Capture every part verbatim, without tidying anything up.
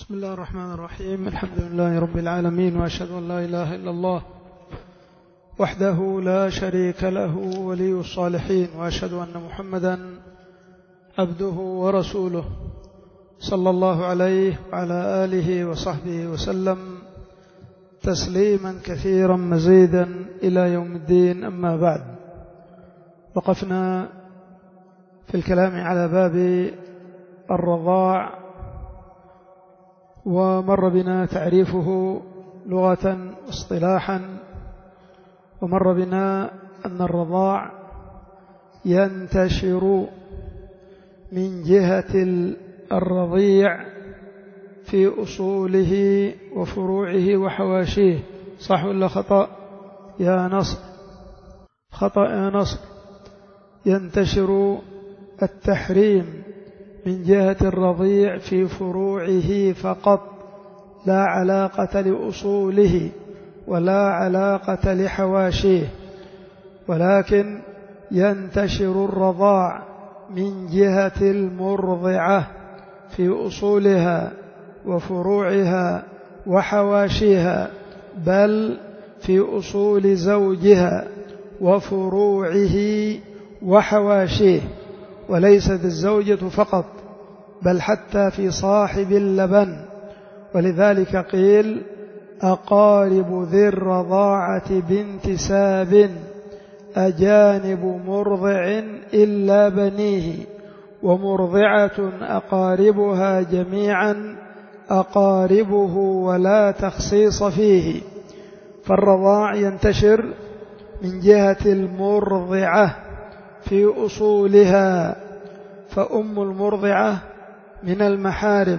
بسم الله الرحمن الرحيم. الحمد لله رب العالمين، وأشهد أن لا إله إلا الله وحده لا شريك له ولي الصالحين، وأشهد أن محمدا عبده ورسوله صلى الله عليه وعلى آله وصحبه وسلم تسليما كثيرا مزيدا إلى يوم الدين. أما بعد، وقفنا في الكلام على باب الرضاع، ومر بنا تعريفه لغة واصطلاحا، ومر بنا أن الرضاع ينتشر من جهة الرضيع في أصوله وفروعه وحواشيه. صح ولا خطأ يا نصر؟ خطأ يا نصر. ينتشر التحريم من جهة الرضيع في فروعه فقط، لا علاقة لأصوله ولا علاقة لحواشيه، ولكن ينتشر الرضاع من جهة المرضعة في أصولها وفروعها وحواشيها، بل في أصول زوجها وفروعه وحواشيه، وليست الزوجة فقط، بل حتى في صاحب اللبن. ولذلك قيل: أقارب ذي الرضاعة بانتساب أجانب مرضع إلا بنيه، ومرضعة أقاربها جميعا أقاربه ولا تخصيص فيه. فالرضاع ينتشر من جهة المرضعة في أصولها، فأم المرضعة من المحارم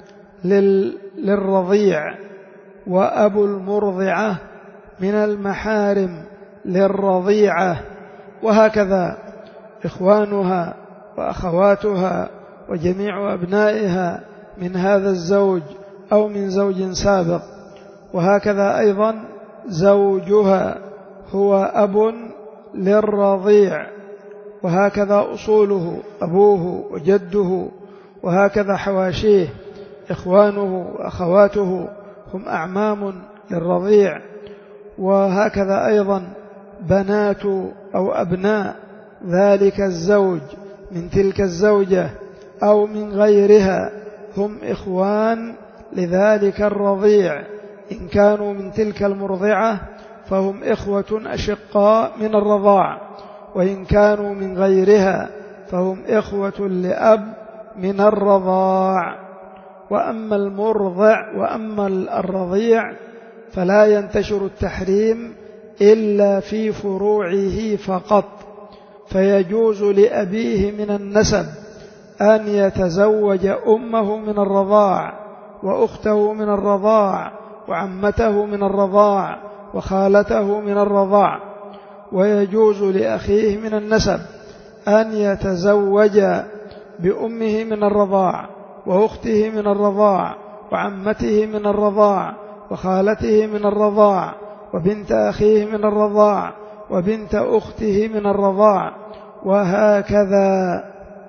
للرضيع، وأبو المرضعة من المحارم للرضيعة، وهكذا إخوانها وأخواتها وجميع أبنائها من هذا الزوج أو من زوج سابق، وهكذا أيضا زوجها هو أب للرضيع، وهكذا أصوله أبوه وجده، وهكذا حواشيه إخوانه وأخواته هم أعمام للرضيع، وهكذا أيضا بنات أو أبناء ذلك الزوج من تلك الزوجة أو من غيرها هم إخوان لذلك الرضيع. إن كانوا من تلك المرضعة فهم إخوة أشقاء من الرضاع، وإن كانوا من غيرها فهم إخوة لأب من الرضاع. وأما المرضع وأما الرضيع فلا ينتشر التحريم إلا في فروعه فقط، فيجوز لأبيه من النسب أن يتزوج أمه من الرضاع، وأخته من الرضاع، وعمته من الرضاع، وخالته من الرضاع. ويجوز لأخيه من النسب أن يتزوج بأمه من الرضاع، وأخته من الرضاع، وعمته من الرضاع، وخالته من الرضاع، وبنت أخيه من الرضاع، وبنت أخته من الرضاع، وهكذا.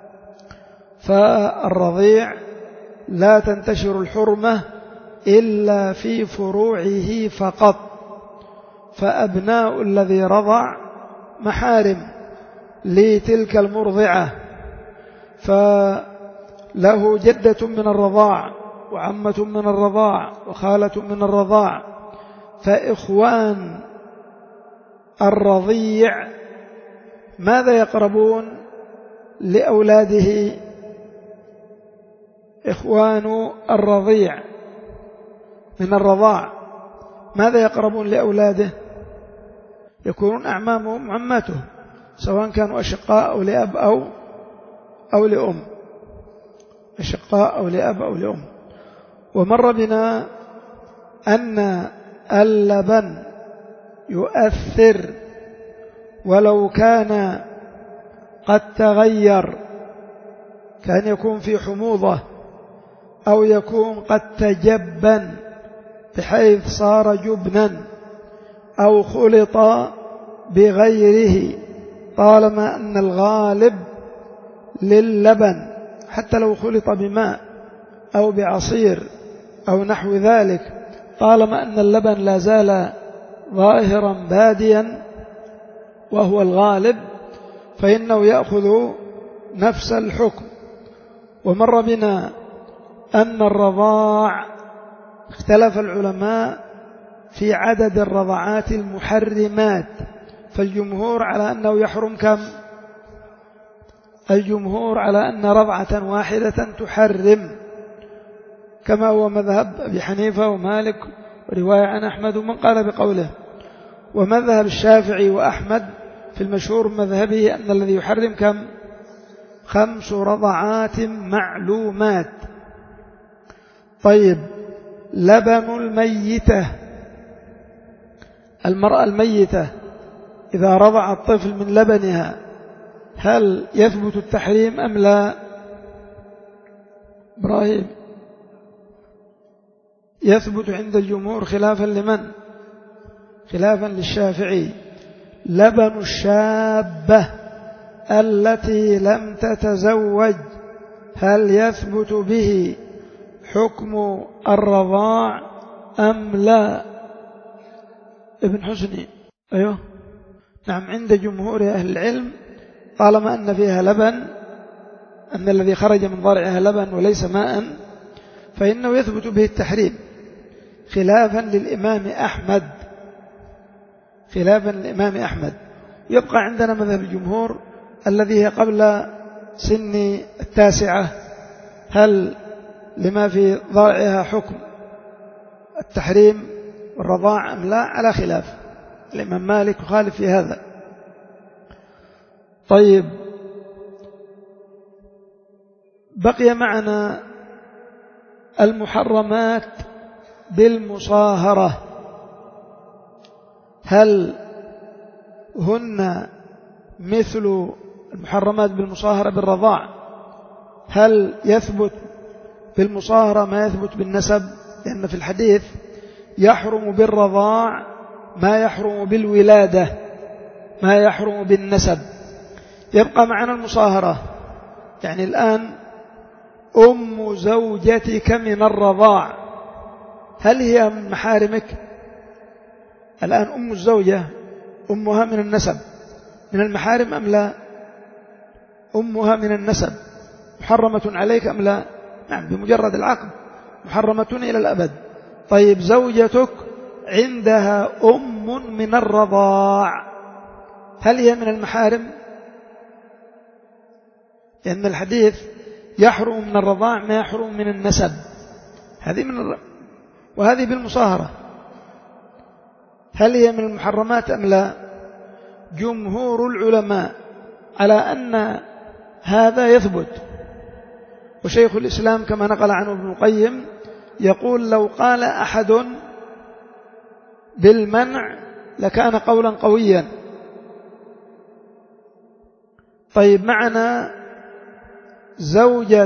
فالرضيع لا تنتشر الحرمة إلا في فروعه فقط، فأبناء الذي رضع محارم لتلك المرضعة، فله جدة من الرضاع، وعمة من الرضاع، وخالة من الرضاع. فإخوان الرضيع ماذا يقربون لأولاده؟ إخوان الرضيع من الرضاع ماذا يقربون لأولاده؟ يكونون أعمامهم عماته، سواء كانوا أشقاء أو لأب أو أو لأم، أشقاء أو لأب أو لأم. ومر بنا أن اللبن يؤثر ولو كان قد تغير، كان يكون في حموضة أو يكون قد تجبن بحيث صار جبنا، أو خلط بغيره، طالما أن الغالب للبن حتى لو خلط بماء أو بعصير أو نحو ذلك، طالما أن اللبن لا زال ظاهرا باديا وهو الغالب فإنه يأخذ نفس الحكم. ومر بنا أن الرضاع اختلف العلماء في عدد الرضعات المحرمات، فالجمهور على أنه يحرم كم؟ الجمهور على أن رضعة واحدة تحرم، كما هو مذهب أبي حنيفة ومالك ورواية عن أحمد ومن قال بقوله. ومذهب الشافعي وأحمد في المشهور مذهبه أن الذي يحرم كم؟ خمس رضعات معلومات. طيب، لبن الميتة، المرأة الميتة إذا رضع الطفل من لبنها هل يثبت التحريم أم لا؟ إبراهيم، يثبت عند الجمهور خلافا لمن؟ خلافا للشافعي. لبن الشابة التي لم تتزوج هل يثبت به حكم الرضاع أم لا؟ ابن حسني. أيوه نعم، عند جمهور أهل العلم طالما أن فيها لبن، أن الذي خرج من ضرعها لبن وليس ماء، فإنه يثبت به التحريم، خلافا للإمام أحمد، خلافا للإمام أحمد. يبقى عندنا مذهب الجمهور الذي هي قبل سن التاسعة، هل لما في ضرعها حكم التحريم والرضاع أم لا؟ على خلاف، الإمام مالك يخالف في هذا. طيب، بقي معنا المحرمات بالمصاهرة، هل هن مثل المحرمات بالمصاهرة بالرضاع؟ هل يثبت بالمصاهرة ما يثبت بالنسب؟ لأن في الحديث يحرم بالرضاع ما يحرم بالولادة، ما يحرم بالنسب. يبقى معنا المصاهرة، يعني الآن أم زوجتك من الرضاع هل هي من محارمك؟ الآن أم الزوجة أمها من النسب من المحارم أم لا؟ أمها من النسب محرمة عليك أم لا؟ نعم، بمجرد العقد محرمة إلى الأبد. طيب، زوجتك عندها أم من الرضاع هل هي من المحارم؟ لأن الحديث يحرم من الرضاع ما يحرم من النسب، هذه من الر... وهذه بالمصاهرة، هل هي من المحرمات أم لا؟ جمهور العلماء على أن هذا يثبت، وشيخ الإسلام كما نقل عنه ابن القيم يقول لو قال أحد بالمنع لكان قولا قويا. طيب، معنا زوجة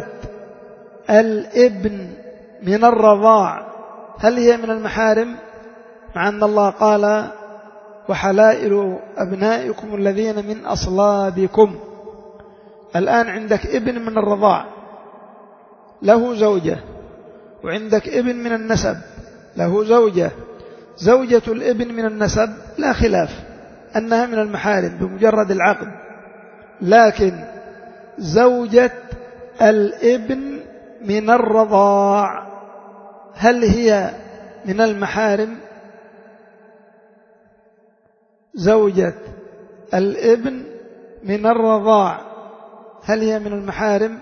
الابن من الرضاع هل هي من المحارم؟ مع أن الله قال وحلائل أبنائكم الذين من أصلابكم. الآن عندك ابن من الرضاع له زوجة، وعندك ابن من النسب له زوجة. زوجة الابن من النسب لا خلاف أنها من المحارم بمجرد العقد، لكن زوجة الابن من الرضاع هل هي من المحارم؟ زوجة الابن من الرضاع هل هي من المحارم؟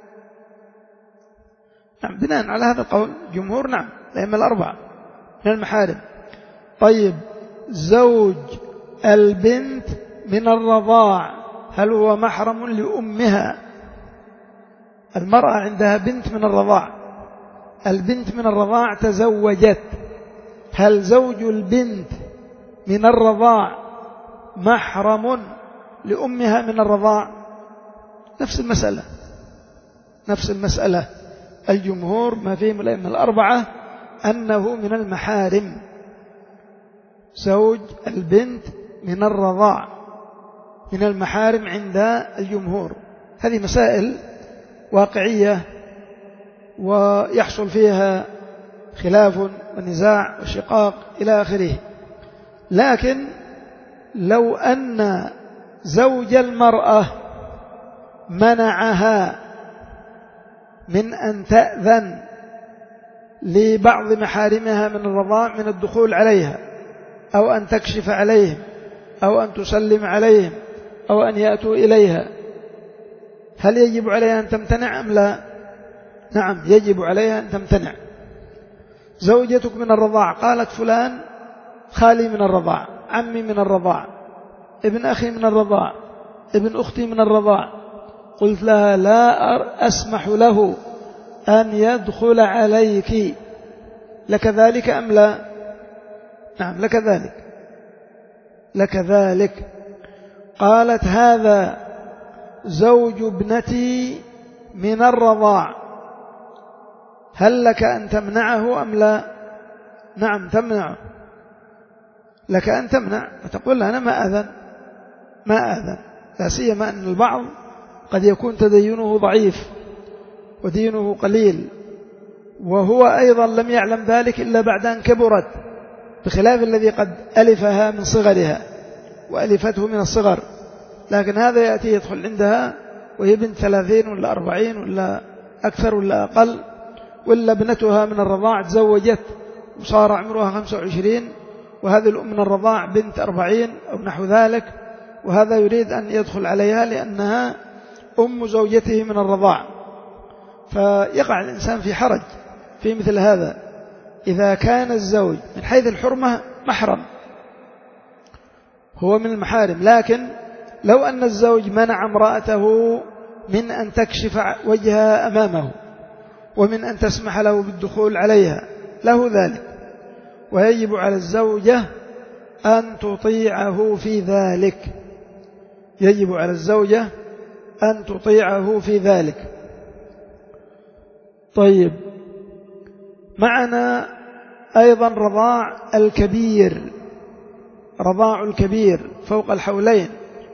نعم، بناء على هذا القول جمهور نعم، الأئمة الأربعة من المحارم. طيب، زوج البنت من الرضاع هل هو محرم لأمها؟ المرأة عندها بنت من الرضاع، البنت من الرضاع تزوجت، هل زوج البنت من الرضاع محرم لأمها من الرضاع؟ نفس المسألة، نفس المسألة. الجمهور ما فيهم الأئمة الأربعة أنه من المحارم زوج البنت من الرضاع، من المحارم عند الجمهور. هذه مسائل واقعية ويحصل فيها خلاف ونزاع وشقاق إلى آخره. لكن لو أن زوج المرأة منعها من أن تأذن لبعض محارمها من الرضاع من الدخول عليها، أو أن تكشف عليهم، أو أن تسلم عليهم، أو أن يأتوا إليها، هل يجب عليها أن تمتنع أم لا؟ نعم، يجب عليها أن تمتنع. زوجتك من الرضاع قالت فلان خالي من الرضاع، عمي من الرضاع، ابن أخي من الرضاع، ابن أختي من الرضاع، قلت لها لا أسمح له أن يدخل عليك، لك ذلك أم لا؟ نعم لك ذلك، لك ذلك. قالت هذا زوج ابنتي من الرضاع، هل لك أن تمنعه أم لا؟ نعم تمنعه، لك أن تمنع وتقول أنا ما أذن ما أذن لا سيما أن البعض قد يكون تدينه ضعيف ودينه قليل، وهو أيضا لم يعلم ذلك إلا بعد أن كبرت، بخلاف الذي قد ألفها من صغرها وألفته من الصغر. لكن هذا يأتي يدخل عندها وهي بنت ثلاثين ولا أربعين ولا أكثر ولا أقل، ولا ابنتها من الرضاع تزوجت وصار عمرها خمسة وعشرين، وهذه الأم من الرضاع بنت أربعين أو نحو ذلك، وهذا يريد أن يدخل عليها لأنها أم زوجته من الرضاع. فيقع الإنسان في حرج في مثل هذا إذا كان الزوج من حيث الحرمة محرم، هو من المحارم، لكن لو أن الزوج منع امرأته من أن تكشف وجهها أمامه ومن أن تسمح له بالدخول عليها له ذلك، ويجب على الزوجة أن تطيعه في ذلك، يجب على الزوجة أن تطيعه في ذلك. طيب، معنا أيضا رضاع الكبير، رضاع الكبير فوق الحولين.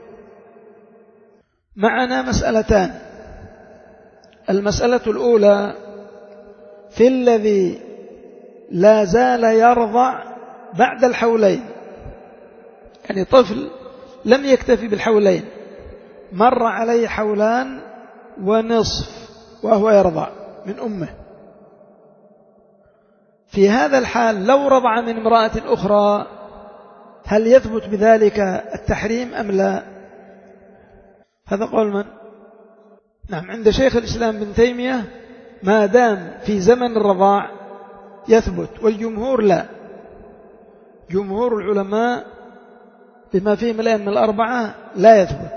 معنا مسألتان، المسألة الأولى في الذي لا زال يرضع بعد الحولين، يعني طفل لم يكتفي بالحولين، مر عليه حولان ونصف وهو يرضع من أمه، في هذا الحال لو رضع من امرأة أخرى هل يثبت بذلك التحريم أم لا؟ هذا قول من؟ نعم، عند شيخ الإسلام بن تيمية ما دام في زمن الرضاع يثبت، والجمهور لا، جمهور العلماء بما فيهم الأئمة الأربعة لا يثبت،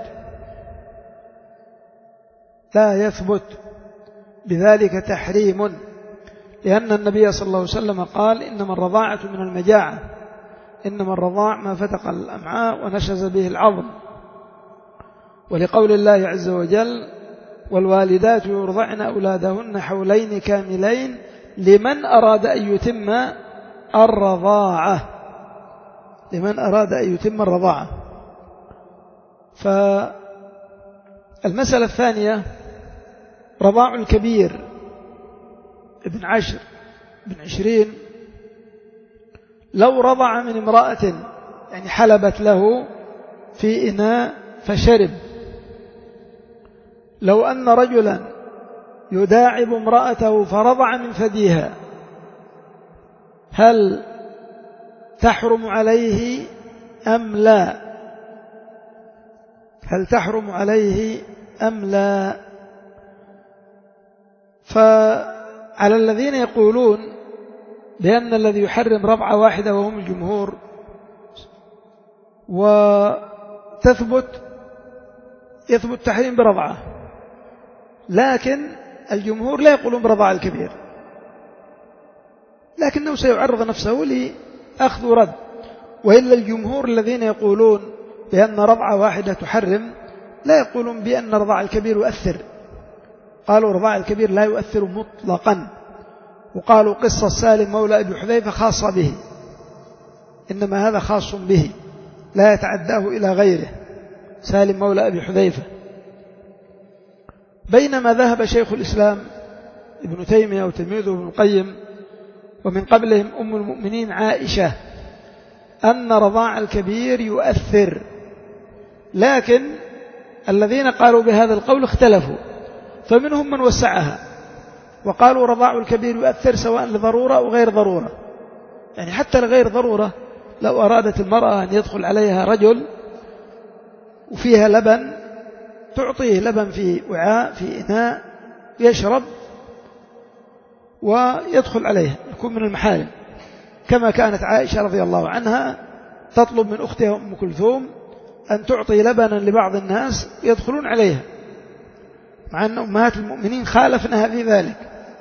لا يثبت بذلك تحريم، لأن النبي صلى الله عليه وسلم قال إنما الرضاعة من المجاعة، إنما الرضاع ما فتق الأمعاء ونشز به العظم، ولقول الله عز وجل والوالدات يرضعن أولادهن حولين كاملين لمن أراد أن يتم الرضاعة، لمن أراد أن يتم الرضاعة. فالمسألة الثانية رضاع الكبير ابن عشر ابن عشرين، لو رضع من امرأة يعني حلبت له في إناء فشرب، لو أن رجلا يداعب امرأته فرضع من ثديها هل تحرم عليه أم لا؟ هل تحرم عليه أم لا؟ فعلى الذين يقولون بأن الذي يحرم رضعة واحدة وهم الجمهور وتثبت يثبت تحريم برضعة، لكن الجمهور لا يقولون برضاع الكبير، لكنه سيعرض نفسه لأخذ ورد. وإلا الجمهور الذين يقولون بأن رضعة واحدة تحرم لا يقولون بأن رضاع الكبير يؤثر، قالوا رضاع الكبير لا يؤثر مطلقا، وقالوا قصة سالم مولى أبي حذيفة خاصة به، إنما هذا خاص به لا يتعداه إلى غيره، سالم مولى أبي حذيفة. بينما ذهب شيخ الإسلام ابن تيمية وتلميذه ابن القيم ومن قبلهم أم المؤمنين عائشة أن رضاع الكبير يؤثر، لكن الذين قالوا بهذا القول اختلفوا، فمنهم من وسعها وقالوا رضاع الكبير يؤثر سواء لضرورة أو غير ضرورة، يعني حتى لغير ضرورة لو أرادت المرأة أن يدخل عليها رجل وفيها لبن تعطيه لبن في وعاء في إناء يشرب ويدخل عليها، يكون من المحارم، كما كانت عائشة رضي الله عنها تطلب من أختها أم كلثوم أن تعطي لبنا لبعض الناس يدخلون عليها، مع أن أمهات المؤمنين خالفنها في ذلك،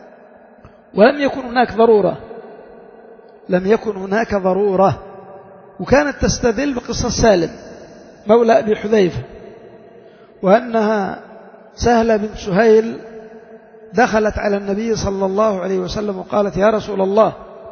ولم يكن هناك ضرورة، لم يكن هناك ضرورة. وكانت تستدل بقصة سالم مولى أبي حذيفة، وأنها سهلة بنت سهيل دخلت على النبي صلى الله عليه وسلم وقالت: يا رسول الله،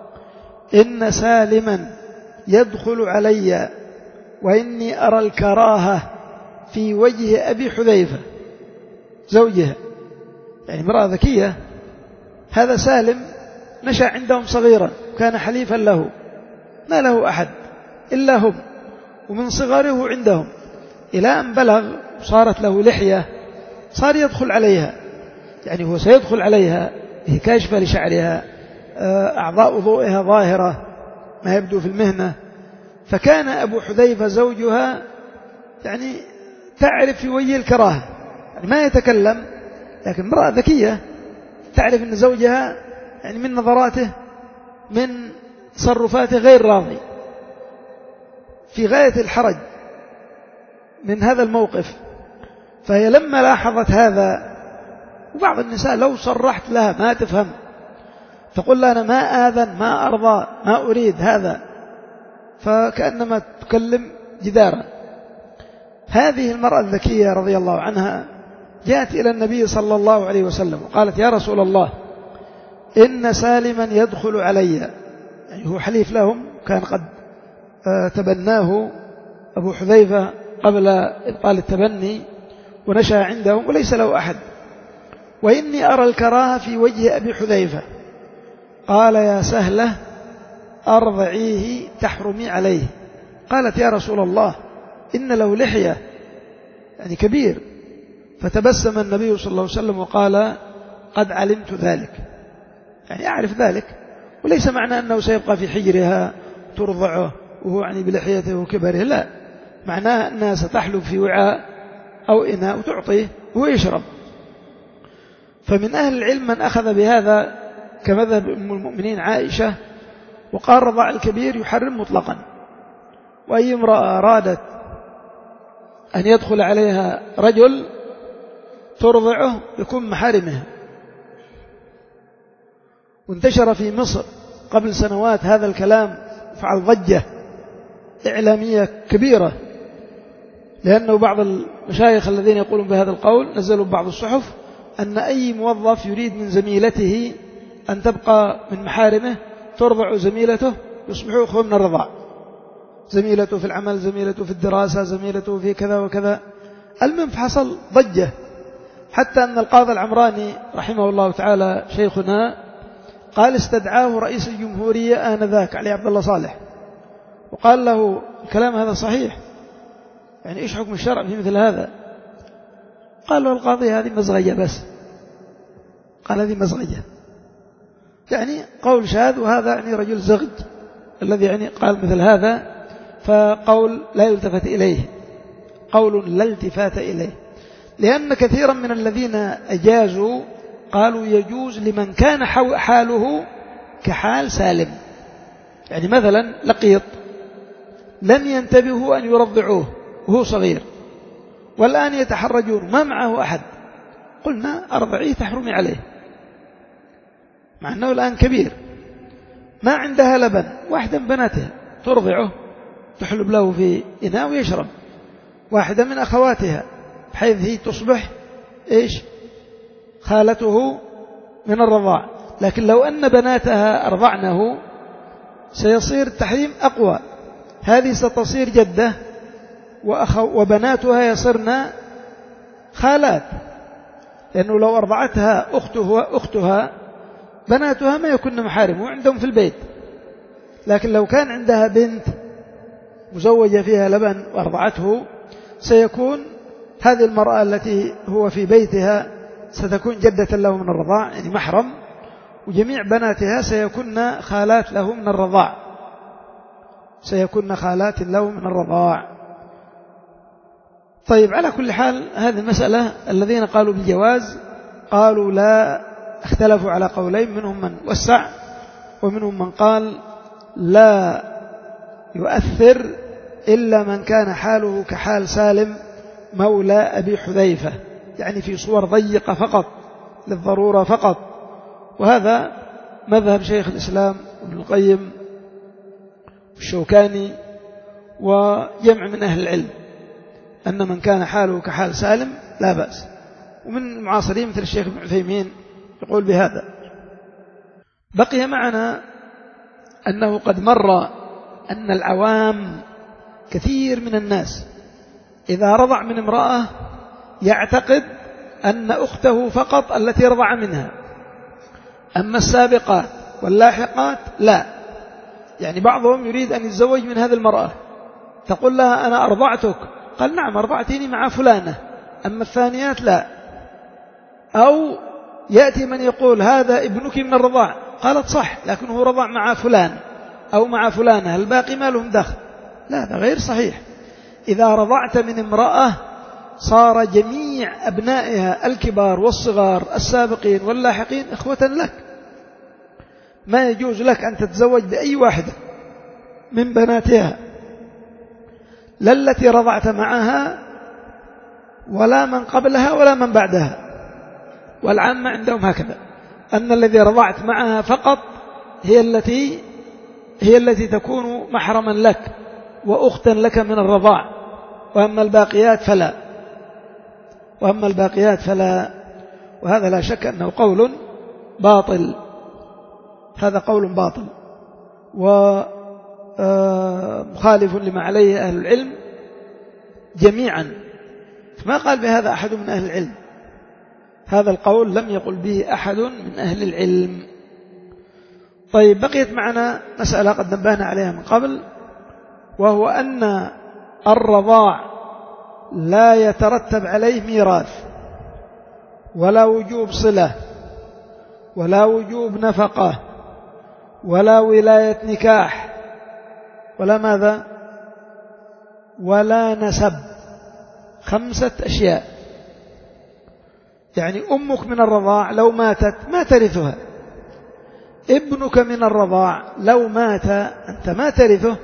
إن سالما يدخل علي وإني أرى الكراهة في وجه أبي حذيفة زوجها، يعني امرأة ذكية. هذا سالم نشأ عندهم صغيرا وكان حليفا له، ما له أحد إلا هم، ومن صغره عندهم إلى أن بلغ صارت له لحية صار يدخل عليها، يعني هو سيدخل عليها، هي كاشفة لشعرها، أعضاء ضوئها ظاهرة ما يبدو في المهنة. فكان أبو حذيفة زوجها يعني تعرف في وجه الكراهة، يعني ما يتكلم، لكن امرأة ذكية تعرف أن زوجها يعني من نظراته من تصرفاته غير راضي، في غاية الحرج من هذا الموقف. فهي لما لاحظت هذا، وبعض النساء لو صرحت لها ما تفهم، تقول لها أنا ما آذن ما أرضى ما أريد هذا، فكأنما تكلم جدارا. هذه المرأة الذكية رضي الله عنها جاءت إلى النبي صلى الله عليه وسلم وقالت: يا رسول الله، إن سالما يدخل علي، يعني هو حليف لهم، كان قد تبناه أبو حذيفة قبل إبطال التبني ونشأ عندهم وليس له أحد، وإني أرى الكراهة في وجه أبي حذيفة. قال: يا سهلة أرضعيه تحرمي عليه. قالت: يا رسول الله، إن له لحية يعني كبير. فتبسم النبي صلى الله عليه وسلم وقال: قد علمت ذلك، يعني أعرف ذلك، وليس معنى أنه سيبقى في حجرها ترضعه وهو يعني بلحيته وكبره، لا، معناه أنها ستحلب في وعاء أو إناء وتعطيه وهو يشرب. فمن أهل العلم من أخذ بهذا كمذهب أم المؤمنين عائشة، وقال رضاع الكبير يحرم مطلقا، وأي امرأة أرادت أن يدخل عليها رجل ترضعه يكون محارمها. وانتشر في مصر قبل سنوات هذا الكلام، فعل ضجة إعلامية كبيرة، لأنه بعض المشايخ الذين يقولون بهذا القول نزلوا بعض الصحف أن أي موظف يريد من زميلته أن تبقى من محارمه ترضع زميلته يصبح أخوة من الرضاع، زميلته في العمل، زميلته في الدراسة، زميلته في كذا وكذا. المهم حصل ضجة، حتى أن القاضي العمراني رحمه الله تعالى شيخنا قال استدعاه رئيس الجمهورية آنذاك علي عبد الله صالح وقال له: الكلام هذا صحيح، يعني إيش حكم الشرع في مثل هذا؟ قال له القاضي: هذه مزغية بس. قال: هذه مزغية، يعني قول شاذ، وهذا يعني رجل زغج الذي يعني قال مثل هذا، فقول لا يلتفت إليه، قول لا التفات إليه. لأن كثيرا من الذين أجازوا قالوا يجوز لمن كان حاله كحال سالم، يعني مثلا لقيط لم ينتبهوا أن يرضعوه وهو صغير، والآن يتحرجون ما معه أحد، قلنا أرضعيه تحرمي عليه، مع أنه الآن كبير ما عندها لبن، واحدة من بناتها ترضعه تحلب له في إناء ويشرب، واحدة من أخواتها، بحيث هي تصبح إيش خالته من الرضاع. لكن لو أن بناتها أرضعنه سيصير التحريم أقوى، هذه ستصير جدة وبناتها يصيرن خالات، لأنه لو أرضعتها أخته أختها بناتها ما يكون محارم عندهم في البيت، لكن لو كان عندها بنت مزوجة فيها لبن وأرضعته سيكون هذه المرأة التي هو في بيتها ستكون جدة له من الرضاع، يعني محرم، وجميع بناتها سيكون خالات له من الرضاع، سيكون خالات له من الرضاع. طيب، على كل حال هذه المسألة الذين قالوا بالجواز قالوا لا، اختلفوا على قولين، منهم من وسع ومنهم من قال لا يؤثر إلا من كان حاله كحال سالم مولى أبي حذيفة، يعني في صور ضيقة فقط للضرورة فقط. وهذا مذهب شيخ الإسلام ابن القيم والشوكاني وجمع من أهل العلم، أن من كان حاله كحال سالم لا بأس. ومن المعاصرين مثل الشيخ ابن عثيمين يقول بهذا. بقي معنا أنه قد مر أن العوام كثير من الناس إذا رضع من امرأة يعتقد أن أخته فقط التي رضع منها، أما السابقات واللاحقات لا. يعني بعضهم يريد أن يتزوج من هذه المرأة، تقول لها أنا أرضعتك، قال نعم أرضعتني مع فلانة، أما الثانيات لا. أو يأتي من يقول هذا ابنك من الرضاع، قالت صح لكنه رضع مع فلان أو مع فلانة، الباقي ما لهم دخل. لا، هذا غير صحيح. إذا رضعت من امرأة صار جميع أبنائها الكبار والصغار السابقين واللاحقين إخوة لك، ما يجوز لك أن تتزوج بأي واحدة من بناتها، لا التي رضعت معها ولا من قبلها ولا من بعدها. والعامة عندهم هكذا، أن الذي رضعت معها فقط هي التي هي التي تكون محرما لك وأختا لك من الرضاع، وأما الباقيات فلا وأما الباقيات فلا وهذا لا شك أنه قول باطل، هذا قول باطل ومخالف لما عليه أهل العلم جميعا. ما قال بهذا أحد من أهل العلم، هذا القول لم يقل به أحد من أهل العلم. طيب، بقيت معنا مسألة قد نبهنا عليها من قبل، وهو أن الرضاع لا يترتب عليه ميراث ولا وجوب صلة ولا وجوب نفقة ولا ولاية نكاح ولا ماذا ولا نسب. خمسة أشياء. يعني أمك من الرضاع لو ماتت ما ترثها، ابنك من الرضاع لو مات أنت ما ترثه،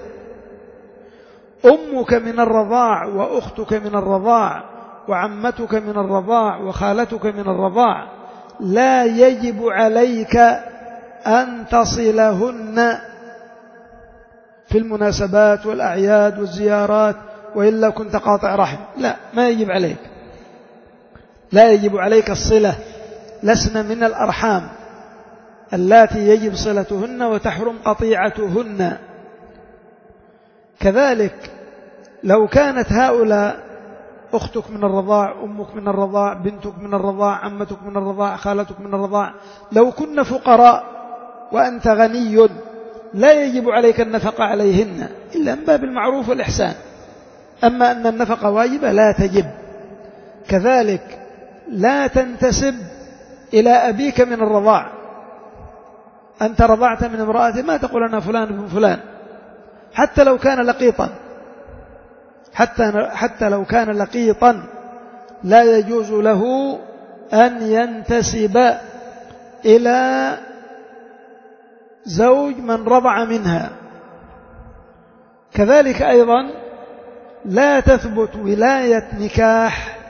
أمك من الرضاع وأختك من الرضاع وعمتك من الرضاع وخالتك من الرضاع لا يجب عليك أن تصلهن في المناسبات والأعياد والزيارات، وإلا كنت قاطع رحم. لا، ما يجب عليك، لا يجب عليك الصلة، لسنا من الأرحام اللاتي يجب صلتهن وتحرم قطيعتهن. كذلك لو كانت هؤلاء أختك من الرضاع، أمك من الرضاع، بنتك من الرضاع، عمتك من الرضاع، خالتك من الرضاع، لو كن فقراء وأنت غني لا يجب عليك النفقة عليهن إلا من باب المعروف والإحسان، أما أن النفقة واجبة لا تجب. كذلك لا تنتسب إلى أبيك من الرضاع، أنت رضعت من امرأة ما تقول أنا فلان بن فلان، حتى لو كان لقيطا، حتى حتى لو كان لقيطا لا يجوز له أن ينتسب إلى زوج من رضع منها. كذلك أيضا لا تثبت ولاية نكاح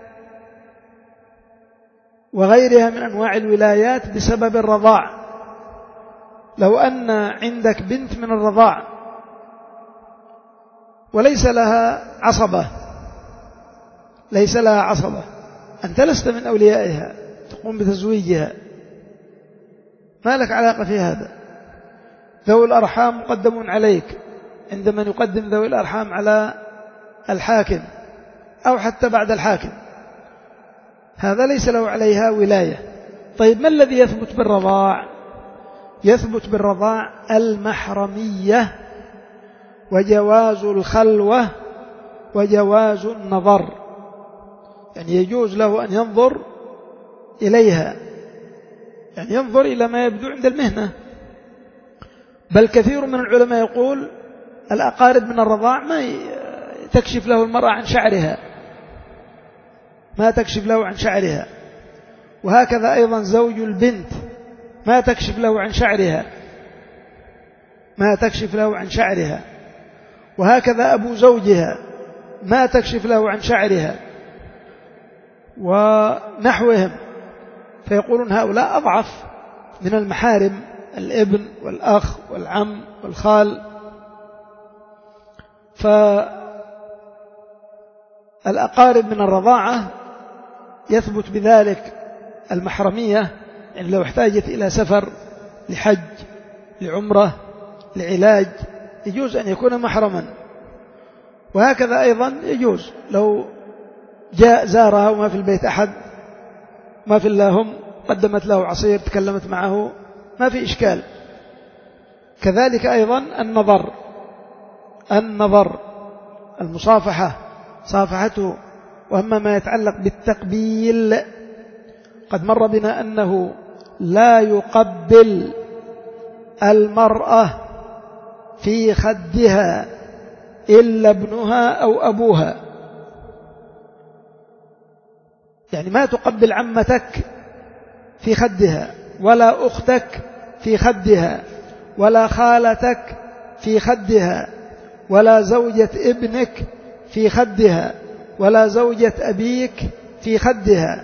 وغيرها من أنواع الولايات بسبب الرضاع. لو أن عندك بنت من الرضاع وليس لها عصبة ليس لها عصبة أنت لست من أوليائها تقوم بتزويجها، ما لك علاقة في هذا. ذوي الأرحام مقدمون عليك، عندما يقدم ذوي الأرحام على الحاكم أو حتى بعد الحاكم، هذا ليس له عليها ولاية. طيب، ما الذي يثبت بالرضاع؟ يثبت بالرضاع المحرمية وجواز الخلوة وجواز النظر، يعني يجوز له أن ينظر إليها، يعني ينظر إلى ما يبدو عند المهنة. بل كثير من العلماء يقول الأقارب من الرضاع ما تكشف له المرأة عن شعرها، ما تكشف له عن شعرها، وهكذا أيضا زوج البنت ما تكشف له عن شعرها، ما تكشف له عن شعرها، وهكذا أبو زوجها ما تكشف له عن شعرها ونحوهم. فيقولون هؤلاء أضعف من المحارم، الابن والأخ والعم والخال. فالأقارب من الرضاعة يثبت بذلك المحرمية، يعني لو احتاجت إلى سفر لحج لعمرة لعلاج يجوز أن يكون محرما. وهكذا أيضا يجوز لو جاء زارها وما في البيت أحد، ما في إلا هم، قدمت له عصير تكلمت معه، ما في إشكال. كذلك أيضا النظر، النظر المصافحة صافحته، وأما ما يتعلق بالتقبيل قد مر بنا أنه لا يقبل المرأة في خدها إلا ابنها أو أبوها، يعني ما تقبل عمتك في خدها ولا أختك في خدها ولا خالتك في خدها ولا زوجة ابنك في خدها ولا زوجة أبيك في خدها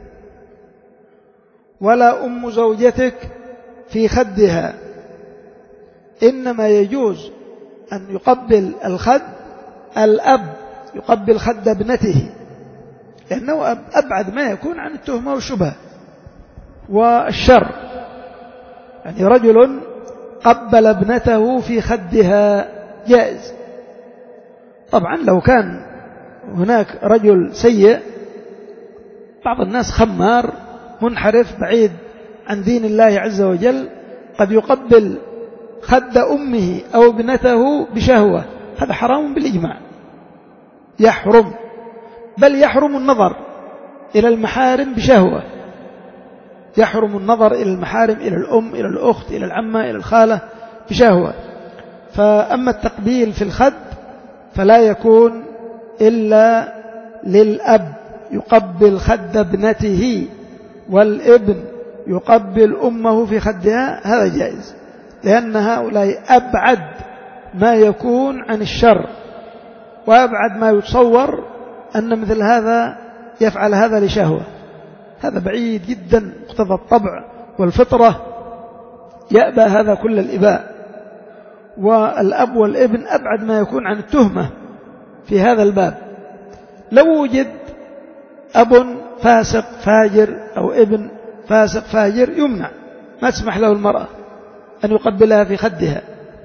ولا أم زوجتك في خدها. إنما يجوز أن يقبل الخد الأب، يقبل خد ابنته، لأنه أبعد ما يكون عن التهمة والشبهة والشر. يعني رجل قبل ابنته في خدها جائز. طبعا لو كان هناك رجل سيء، بعض الناس خمار منحرف بعيد عن دين الله عز وجل، قد يقبل خد أمه أو ابنته بشهوة، هذا حرام بالإجماع، يحرم، بل يحرم النظر إلى المحارم بشهوة، يحرم النظر إلى المحارم، إلى الأم، إلى الأخت، إلى العمة، إلى الخالة بشهوة. فأما التقبيل في الخد فلا يكون إلا للأب، يقبل خد ابنته، والابن يقبل أمه في خدها، هذا جائز، لأن هؤلاء أبعد ما يكون عن الشر، وأبعد ما يتصور أن مثل هذا يفعل هذا لشهوة، هذا بعيد جدا، مقتضى الطبع والفطرة يأبى هذا كل الإباء. والأب والابن أبعد ما يكون عن التهمة في هذا الباب. لو وجد أب فاسق فاجر أو ابن فاسق فاجر يمنع، ما تسمح له المرأة أن يقبلها في خدها.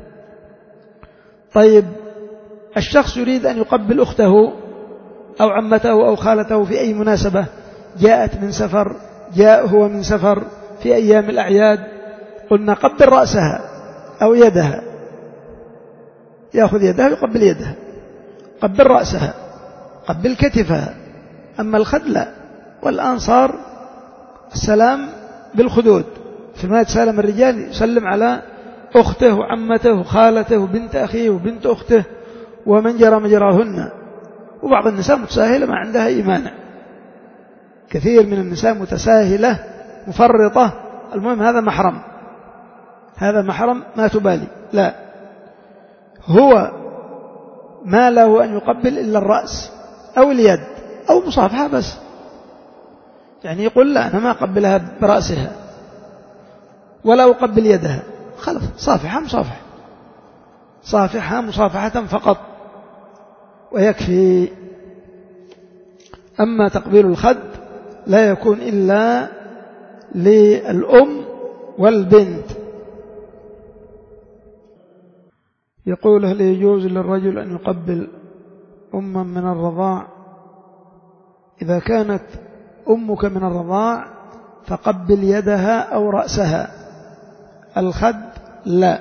طيب الشخص يريد أن يقبل أخته أو عمته أو خالته في أي مناسبة، جاءت من سفر، جاء هو من سفر في أيام الأعياد، قلنا قبل رأسها أو يدها، يأخذ يدها يقبل يدها، قبل رأسها، قبل كتفها، أما الخد لا. والآن صار السلام بالخدود، فيما يتسلم الرجال يسلم على أخته وعمته وخالته وبنت أخيه وبنت أخته ومن جرى مجراهن. وبعض النساء متساهلة ما عندها إيمان، كثير من النساء متساهلة مفرطة، المهم هذا محرم، هذا محرم ما تبالي، لا، هو ما له أن يقبل إلا الرأس أو اليد أو مصافحة بس، يعني يقول لا أنا ما أقبلها برأسها ولا أقبل يدها، خلاص صافحة مصافحة، صافحها مصافحة فقط ويكفي. أما تقبيل الخد لا يكون إلا للأم والبنت. يقول هل يجوز للرجل أن يقبل أما من الرضاع؟ إذا كانت أمك من الرضاع فقبل يدها أو رأسها الخد لا.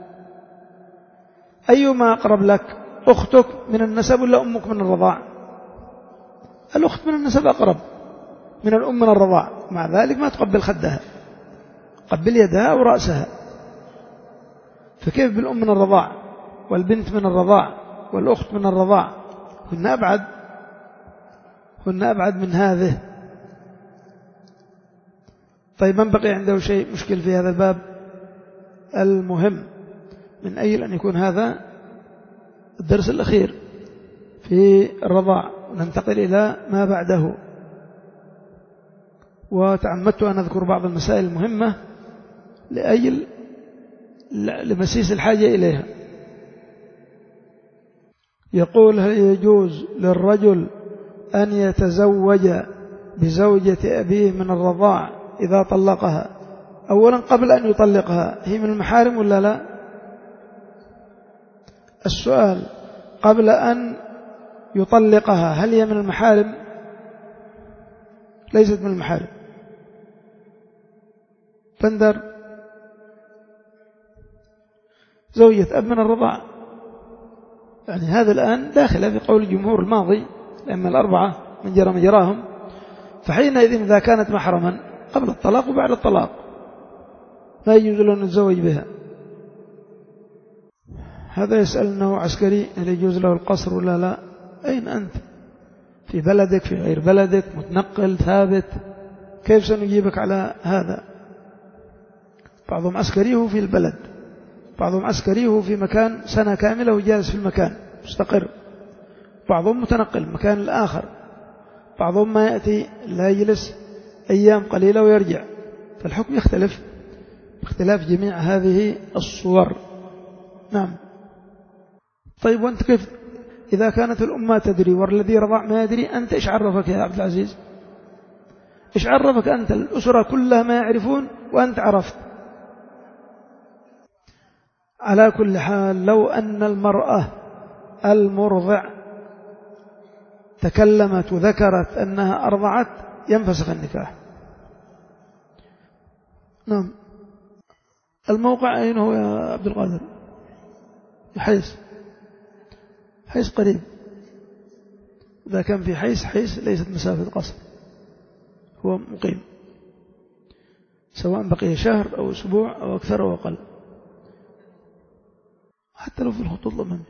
أيما أقرب لك، أختك من النسب ولا أمك من الرضاع؟ الأخت من النسب أقرب من الأم من الرضاع، مع ذلك ما تقبل خدها، قبل يدها أو رأسها. فكيف بالأم من الرضاع والبنت من الرضاع والأخت من الرضاع؟ هن أبعد، هن أبعد من هذه. طيب من بقي عنده شيء مشكل في هذا الباب؟ المهم من أجل أن يكون هذا الدرس الأخير في الرضاع، وننتقل إلى ما بعده. وتعمدت أن أذكر بعض المسائل المهمة لأجل لمسيس الحاجة إليها. يقول: هل يجوز للرجل أن يتزوج بزوجة أبيه من الرضاع إذا طلقها؟ أولا قبل أن يطلقها هي من المحارم ولا لا؟ السؤال: قبل أن يطلقها هل هي من المحارم؟ ليست من المحارم. فندر زوجة أب من الرضاع، يعني هذا الآن داخل في قول الجمهور الماضي لأما الأربعة من جرى مجراهم. فحينئذ إذا كانت محرما قبل الطلاق وبعد الطلاق لا يجوز له أن يتزوج بها. هذا يسأل أنه عسكري هل يجوز له القصر ولا لا؟ أين أنت؟ في بلدك، في غير بلدك، متنقل ثابت؟ كيف سنجيبك على هذا؟ بعضهم عسكريه في البلد، بعضهم عسكريه في مكان سنة كاملة وجالس في المكان مستقر، بعضهم متنقل مكان الآخر، بعضهم ما يأتي لا يجلس أيام قليلة ويرجع. فالحكم يختلف باختلاف جميع هذه الصور. نعم. طيب وأنت كيف إذا كانت الأم ما تدري والذي رضع ما يدري؟ أنت إيش عرفك يا عبد العزيز؟ إيش عرفك أنت؟ الأسرة كلها ما يعرفون وأنت عرفت. على كل حال لو أن المرأة المرضع تكلمت وذكرت أنها أرضعت ينفسخ النكاح. نعم. الموقع أين هو يا عبد القادر؟ حيث حيث قريب. إذا كان في حيث حيث ليست مسافة قصر، هو مقيم سواء بقي شهر أو أسبوع أو أكثر أو أقل، حتى لو في الخطوط الأمامية.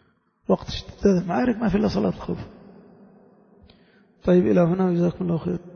وقت اشتداد المعارك ما في إلا صلاة الخوف. طيب إلى هنا وجزاكم الله خير.